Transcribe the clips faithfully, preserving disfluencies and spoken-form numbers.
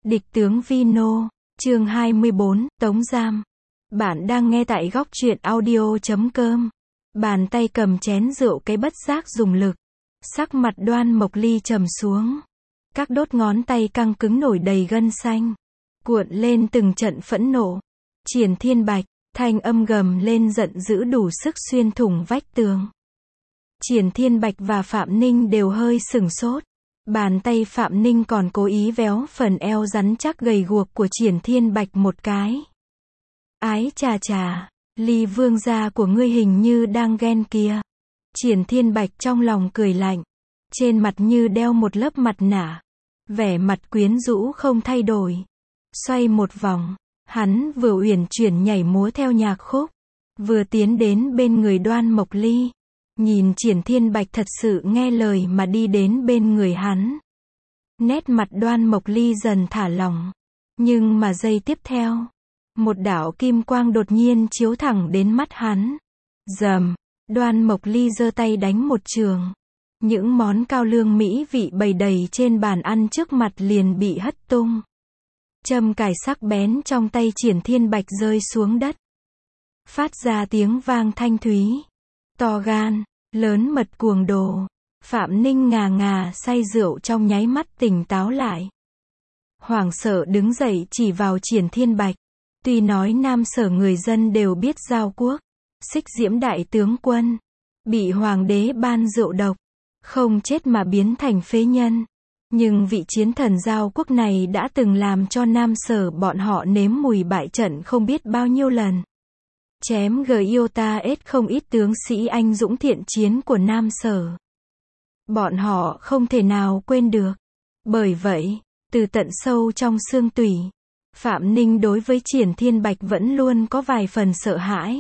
Địch tướng Vino, chương hai mươi bốn, Tống Giam. Bạn đang nghe tại góc truyện audio chấm com. Bàn tay cầm chén rượu cái bất giác dùng lực. Sắc mặt Đoan Mộc Ly trầm xuống. Các đốt ngón tay căng cứng nổi đầy gân xanh. Cuộn lên từng trận phẫn nộ. Triển Thiên Bạch, thanh âm gầm lên giận dữ đủ sức xuyên thủng vách tường. Triển Thiên Bạch và Phạm Ninh đều hơi sửng sốt. Bàn tay Phạm Ninh còn cố ý véo phần eo rắn chắc gầy guộc của Triển Thiên Bạch một cái. Ái chà chà, Ly vương gia của ngươi hình như đang ghen kìa. Triển Thiên Bạch trong lòng cười lạnh. Trên mặt như đeo một lớp mặt nạ. Vẻ mặt quyến rũ không thay đổi. Xoay một vòng, hắn vừa uyển chuyển nhảy múa theo nhạc khúc, vừa tiến đến bên người Đoan Mộc Ly. Nhìn Triển Thiên Bạch thật sự nghe lời mà đi đến bên người hắn. Nét mặt Đoan Mộc Ly dần thả lỏng. Nhưng mà giây tiếp theo, một đạo kim quang đột nhiên chiếu thẳng đến mắt hắn. Rầm, Đoan Mộc Ly giơ tay đánh một trường. Những món cao lương mỹ vị bày đầy trên bàn ăn trước mặt liền bị hất tung. Châm cài sắc bén trong tay Triển Thiên Bạch rơi xuống đất. Phát ra tiếng vang thanh thúy. To gan, lớn mật cuồng đồ. Phạm Ninh ngà ngà say rượu trong nháy mắt tỉnh táo lại. Hoảng sợ đứng dậy chỉ vào Triển Thiên Bạch. Tuy nói Nam Sở người dân đều biết Giao Quốc, Xích Diễm đại tướng quân, bị hoàng đế ban rượu độc, không chết mà biến thành phế nhân. Nhưng vị chiến thần Giao Quốc này đã từng làm cho Nam Sở bọn họ nếm mùi bại trận không biết bao nhiêu lần. Chém Giota ết không ít tướng sĩ anh dũng thiện chiến của Nam Sở. Bọn họ không thể nào quên được. Bởi vậy, từ tận sâu trong xương tủy, Phạm Ninh đối với Triển Thiên Bạch vẫn luôn có vài phần sợ hãi.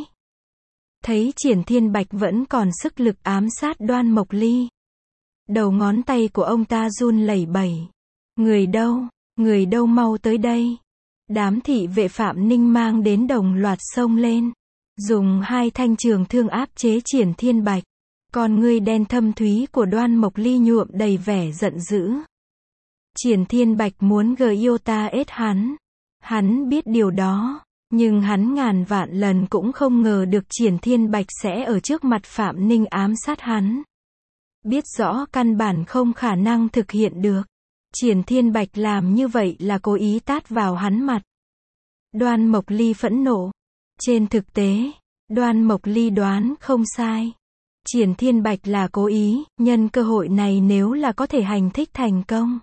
Thấy Triển Thiên Bạch vẫn còn sức lực ám sát Đoan Mộc Ly. Đầu ngón tay của ông ta run lẩy bẩy. Người đâu, người đâu mau tới đây. Đám thị vệ Phạm Ninh mang đến đồng loạt xông lên. Dùng hai thanh trường thương áp chế Triển Thiên Bạch. Con ngươi đen thâm thúy của Đoan Mộc Ly nhuộm đầy vẻ giận dữ. Triển Thiên Bạch muốn Giota ết hắn. Hắn biết điều đó. Nhưng hắn ngàn vạn lần cũng không ngờ được Triển Thiên Bạch sẽ ở trước mặt Phạm Ninh ám sát hắn. Biết rõ căn bản không khả năng thực hiện được. Triển Thiên Bạch làm như vậy là cố ý tát vào hắn mặt. Đoan Mộc Ly phẫn nộ. Trên thực tế, Đoan Mộc Ly đoán không sai. Triển Thiên Bạch là cố ý, nhân cơ hội này nếu là có thể hành thích thành công.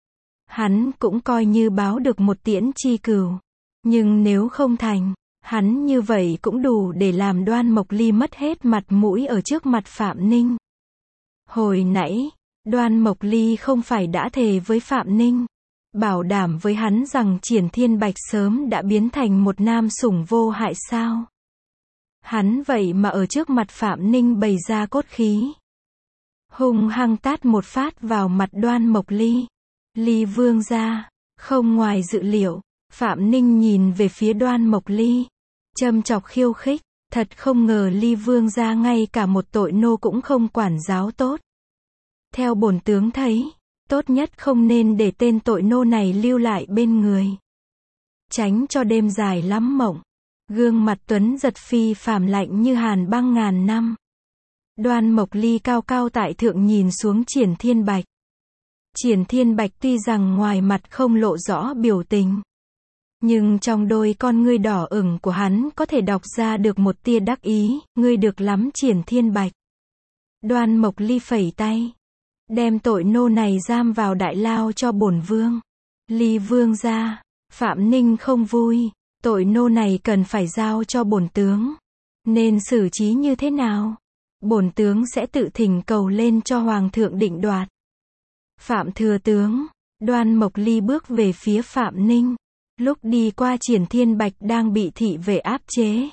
Hắn cũng coi như báo được một tiễn chi cửu. Nhưng nếu không thành, hắn như vậy cũng đủ để làm Đoan Mộc Ly mất hết mặt mũi ở trước mặt Phạm Ninh. Hồi nãy, Đoan Mộc Ly không phải đã thề với Phạm Ninh, bảo đảm với hắn rằng Triển Thiên Bạch sớm đã biến thành một nam sủng vô hại sao? Hắn vậy mà ở trước mặt Phạm Ninh bày ra cốt khí. Hung hăng tát một phát vào mặt Đoan Mộc Ly. Ly vương gia, không ngoài dự liệu, Phạm Ninh nhìn về phía Đoan Mộc Ly. Châm chọc khiêu khích, thật không ngờ Ly vương gia ngay cả một tội nô cũng không quản giáo tốt. Theo bổn tướng thấy, tốt nhất không nên để tên tội nô này lưu lại bên người. Tránh cho đêm dài lắm mộng. Gương mặt Tuấn giật phi phàm lạnh như hàn băng ngàn năm. Đoan Mộc Ly cao cao tại thượng nhìn xuống Triển Thiên Bạch. Triển Thiên Bạch tuy rằng ngoài mặt không lộ rõ biểu tình, nhưng trong đôi con ngươi đỏ ửng của hắn có thể đọc ra được một tia đắc ý. Ngươi được lắm Triển Thiên Bạch. Đoan Mộc Ly phẩy tay. Đem tội nô này giam vào đại lao cho bổn vương. Ly vương gia, Phạm Ninh không vui. Tội nô này cần phải giao cho bổn tướng. Nên xử trí như thế nào? Bổn tướng sẽ tự thỉnh cầu lên cho Hoàng thượng định đoạt. Phạm thừa tướng. Đoan Mộc Ly bước về phía Phạm Ninh. Lúc đi qua Triển Thiên Bạch đang bị thị vệ áp chế.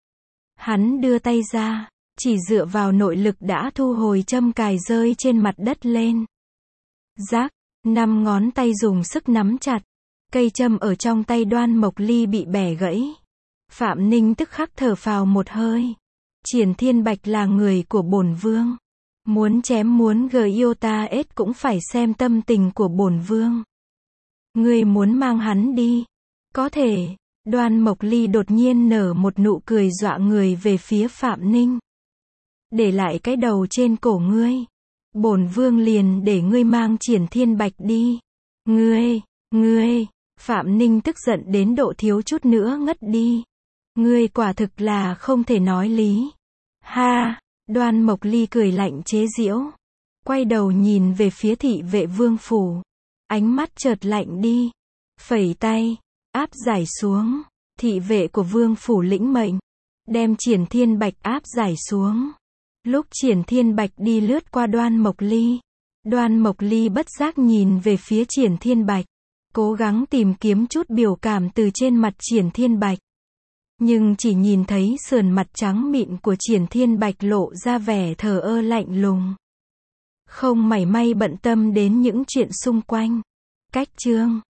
Hắn đưa tay ra, chỉ dựa vào nội lực đã thu hồi châm cài rơi trên mặt đất lên. Rác, năm ngón tay dùng sức nắm chặt. Cây châm ở trong tay Đoan Mộc Ly bị bẻ gãy. Phạm Ninh tức khắc thở phào một hơi. Triển Thiên Bạch là người của bổn vương. Muốn chém muốn Giota ết cũng phải xem tâm tình của bổn vương. Ngươi muốn mang hắn đi. Có thể. Đoan Mộc Ly đột nhiên nở một nụ cười dọa người về phía Phạm Ninh. Để lại cái đầu trên cổ ngươi. Bổn vương liền để ngươi mang Triển Thiên Bạch đi. Ngươi, ngươi, Phạm Ninh tức giận đến độ thiếu chút nữa ngất đi. Ngươi quả thực là không thể nói lý. Ha, Đoan Mộc Ly cười lạnh chế giễu. Quay đầu nhìn về phía thị vệ vương phủ. Ánh mắt chợt lạnh đi. Phẩy tay, áp giải xuống. Thị vệ của vương phủ lĩnh mệnh. Đem Triển Thiên Bạch áp giải xuống. Lúc Triển Thiên Bạch đi lướt qua Đoan Mộc Ly. Đoan Mộc Ly bất giác nhìn về phía Triển Thiên Bạch. Cố gắng tìm kiếm chút biểu cảm từ trên mặt Triển Thiên Bạch. Nhưng chỉ nhìn thấy sườn mặt trắng mịn của Triển Thiên Bạch lộ ra vẻ thờ ơ lạnh lùng. Không mảy may bận tâm đến những chuyện xung quanh. Cách chương